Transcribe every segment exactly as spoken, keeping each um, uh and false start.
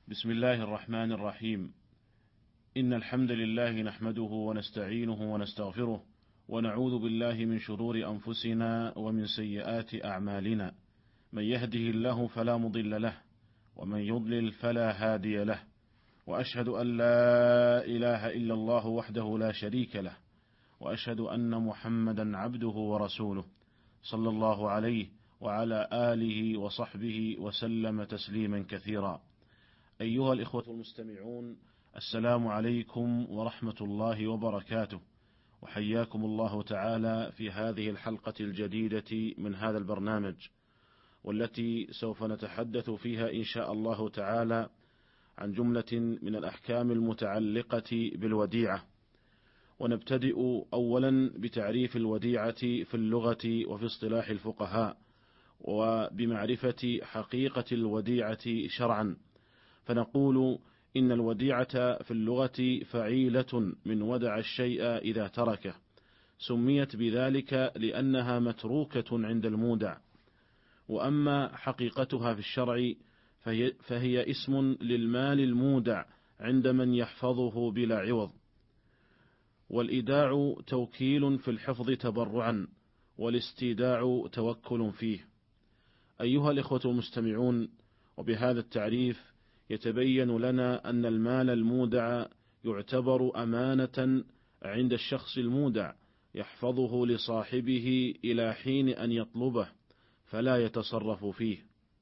بسم الله الرحمن الرحيم. إن الحمد لله نحمده ونستعينه ونستغفره ونعوذ بالله من شرور أنفسنا ومن سيئات أعمالنا، من يهده الله فلا مضل له ومن يضلل فلا هادي له، وأشهد أن لا إله إلا الله وحده لا شريك له، وأشهد أن محمدا عبده ورسوله صلى الله عليه وعلى آله وصحبه وسلم تسليما كثيرا. أيها الإخوة المستمعون، السلام عليكم ورحمة الله وبركاته، وحياكم الله تعالى في هذه الحلقة الجديدة من هذا البرنامج، والتي سوف نتحدث فيها إن شاء الله تعالى عن جملة من الأحكام المتعلقة بالوديعة. ونبتدئ أولا بتعريف الوديعة في اللغة وفي اصطلاح الفقهاء، وبمعرفة حقيقة الوديعة شرعا. فنقول إن الوديعة في اللغة فعيلة من ودع الشيء إذا تركه، سميت بذلك لأنها متروكة عند المودع. وأما حقيقتها في الشرع فهي, فهي اسم للمال المودع عند من يحفظه بلا عوض. والإيداع توكيل في الحفظ تبرعا، والاستيداع توكل فيه. أيها الإخوة المستمعون، وبهذا التعريف يتبين لنا أن المال المودع يعتبر أمانة عند الشخص المودع، يحفظه لصاحبه إلى حين أن يطلبه فلا يتصرف فيه.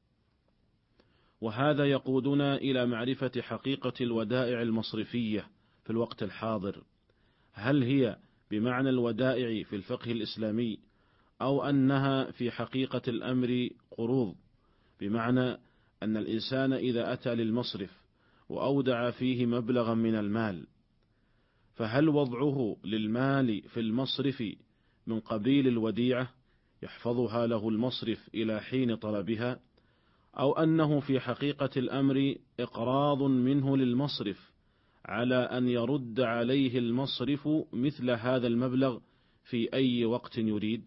وهذا يقودنا إلى معرفة حقيقة الودائع المصرفية في الوقت الحاضر. هل هي بمعنى الودائع في الفقه الإسلامي، أو أنها في حقيقة الأمر قروض، بمعنى أن الإنسان إذا أتى للمصرف وأودع فيه مبلغا من المال، فهل وضعه للمال في المصرف من قبيل الوديعة يحفظها له المصرف إلى حين طلبها، أو أنه في حقيقة الأمر إقراض منه للمصرف على أن يرد عليه المصرف مثل هذا المبلغ في أي وقت يريد؟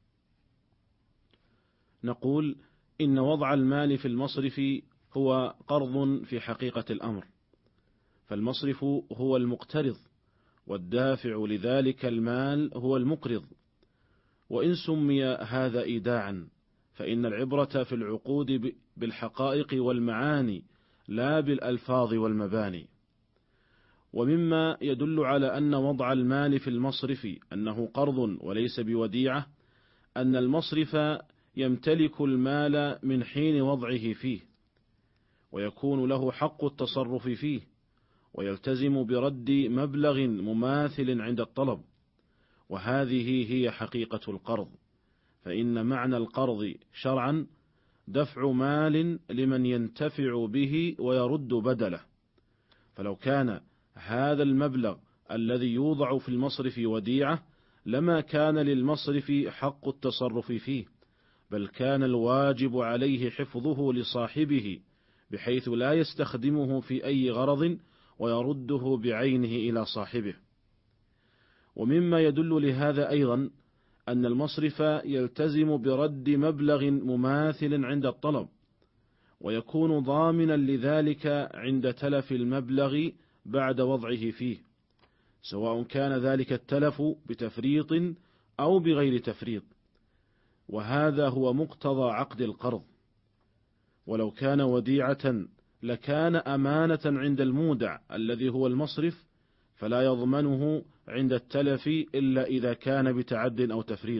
نقول إن وضع المال في المصرف هو قرض في حقيقة الأمر، فالمصرف هو المقترض، والدافع لذلك المال هو المقرض. وإن سمي هذا إيداعا فإن العبرة في العقود بالحقائق والمعاني لا بالألفاظ والمباني. ومما يدل على أن وضع المال في المصرف أنه قرض وليس بوديعة أن المصرف يمتلك المال من حين وضعه فيه، ويكون له حق التصرف فيه، ويلتزم برد مبلغ مماثل عند الطلب. وهذه هي حقيقة القرض، فإن معنى القرض شرعا دفع مال لمن ينتفع به ويرد بدله. فلو كان هذا المبلغ الذي يوضع في المصرف وديعة لما كان للمصرف حق التصرف فيه، بل كان الواجب عليه حفظه لصاحبه بحيث لا يستخدمه في أي غرض ويرده بعينه إلى صاحبه. ومما يدل لهذا أيضا أن المصرف يلتزم برد مبلغ مماثل عند الطلب، ويكون ضامنا لذلك عند تلف المبلغ بعد وضعه فيه، سواء كان ذلك التلف بتفريط أو بغير تفريط. وهذا هو مقتضى عقد القرض. ولو كان وديعة لكان أمانة عند المودع الذي هو المصرف، فلا يضمنه عند التلف إلا إذا كان بتعد أو تفريط.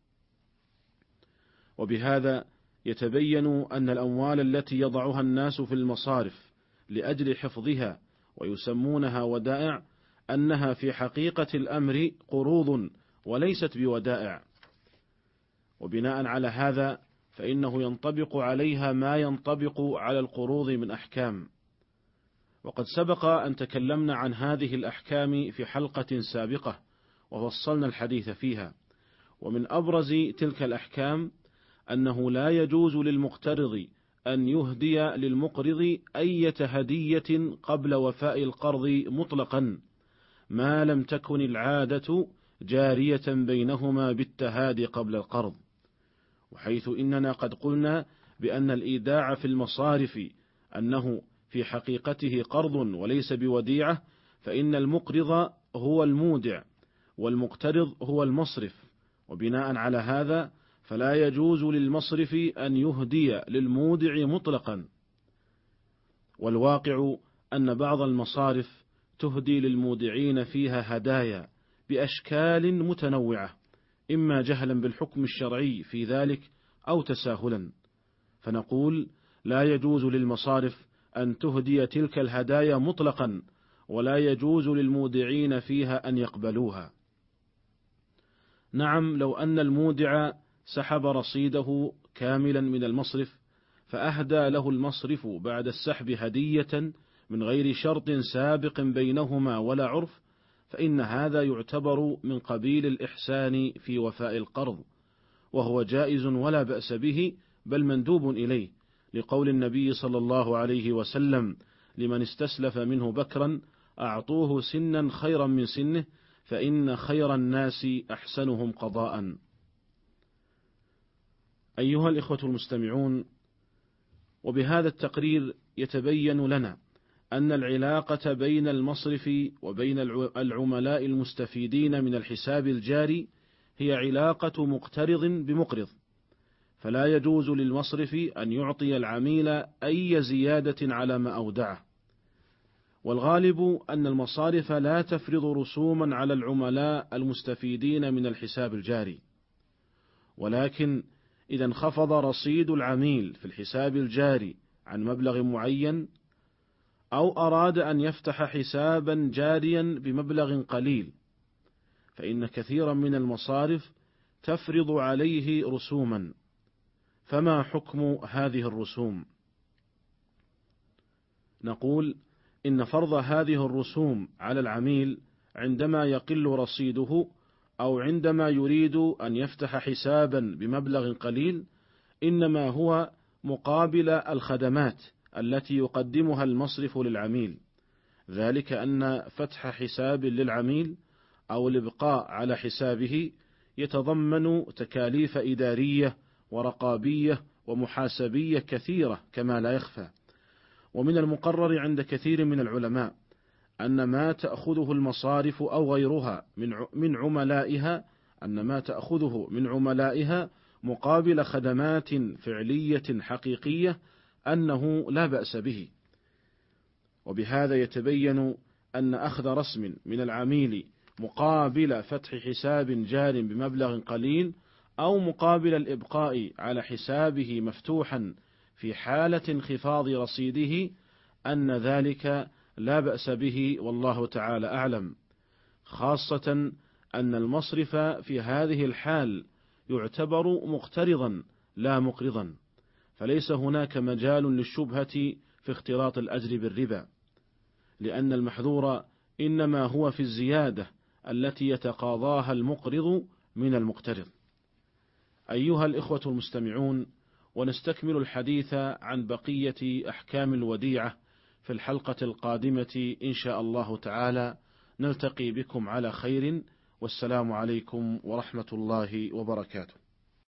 وبهذا يتبين أن الأموال التي يضعها الناس في المصارف لأجل حفظها ويسمونها ودائع أنها في حقيقة الأمر قروض وليست بودائع. وبناء على هذا فإنه ينطبق عليها ما ينطبق على القروض من أحكام. وقد سبق أن تكلمنا عن هذه الأحكام في حلقة سابقة وفصلنا الحديث فيها. ومن أبرز تلك الأحكام أنه لا يجوز للمقترض أن يهدي للمقرض أي هدية قبل وفاء القرض مطلقا، ما لم تكن العادة جارية بينهما بالتهادي قبل القرض. وحيث إننا قد قلنا بأن الإيداع في المصارف أنه في حقيقته قرض وليس بوديعة، فإن المقرض هو المودع والمقترض هو المصرف، وبناء على هذا فلا يجوز للمصرف أن يهدي للمودع مطلقا. والواقع أن بعض المصارف تهدي للمودعين فيها هدايا بأشكال متنوعة، إما جهلا بالحكم الشرعي في ذلك أو تساهلا، فنقول لا يجوز للمصارف أن تهدي تلك الهدايا مطلقا، ولا يجوز للمودعين فيها أن يقبلوها. نعم، لو أن المودع سحب رصيده كاملا من المصرف فأهدى له المصرف بعد السحب هدية من غير شرط سابق بينهما ولا عرف، فإن هذا يعتبر من قبيل الإحسان في وفاء القرض، وهو جائز ولا بأس به، بل مندوب إليه، لقول النبي صلى الله عليه وسلم: لمن استسلف منه بكرا أعطوه سنا خيرا من سنه، فإن خير الناس أحسنهم قضاء. أيها الإخوة المستمعون، وبهذا التقرير يتبين لنا أن العلاقة بين المصرف وبين العملاء المستفيدين من الحساب الجاري هي علاقة مقترض بمقرض، فلا يجوز للمصرف أن يعطي العميل أي زيادة على ما أودعه. والغالب أن المصارف لا تفرض رسوما على العملاء المستفيدين من الحساب الجاري، ولكن إذا انخفض رصيد العميل في الحساب الجاري عن مبلغ معين، أو أراد أن يفتح حسابا جاريا بمبلغ قليل، فإن كثيرا من المصارف تفرض عليه رسوما. فما حكم هذه الرسوم؟ نقول إن فرض هذه الرسوم على العميل عندما يقل رصيده أو عندما يريد أن يفتح حسابا بمبلغ قليل إنما هو مقابل الخدمات التي يقدمها المصرف للعميل، ذلك أن فتح حساب للعميل أو الإبقاء على حسابه يتضمن تكاليف إدارية ورقابية ومحاسبية كثيرة كما لا يخفى. ومن المقرر عند كثير من العلماء أن ما تأخذه المصارف أو غيرها من عملائها أن ما تأخذه من عملائها مقابل خدمات فعلية حقيقية أنه لا بأس به. وبهذا يتبين أن أخذ رسم من العميل مقابل فتح حساب جار بمبلغ قليل أو مقابل الإبقاء على حسابه مفتوحا في حالة انخفاض رصيده أن ذلك لا بأس به، والله تعالى أعلم، خاصة أن المصرف في هذه الحال يعتبر مقترضا لا مقرضا، فليس هناك مجال للشبهة في اختلاط الأجر بالربا، لأن المحذور إنما هو في الزيادة التي يتقاضاها المقرض من المقترض. أيها الإخوة المستمعون، ونستكمل الحديث عن بقية أحكام الوديعة في الحلقة القادمة إن شاء الله تعالى. نلتقي بكم على خير، والسلام عليكم ورحمة الله وبركاته.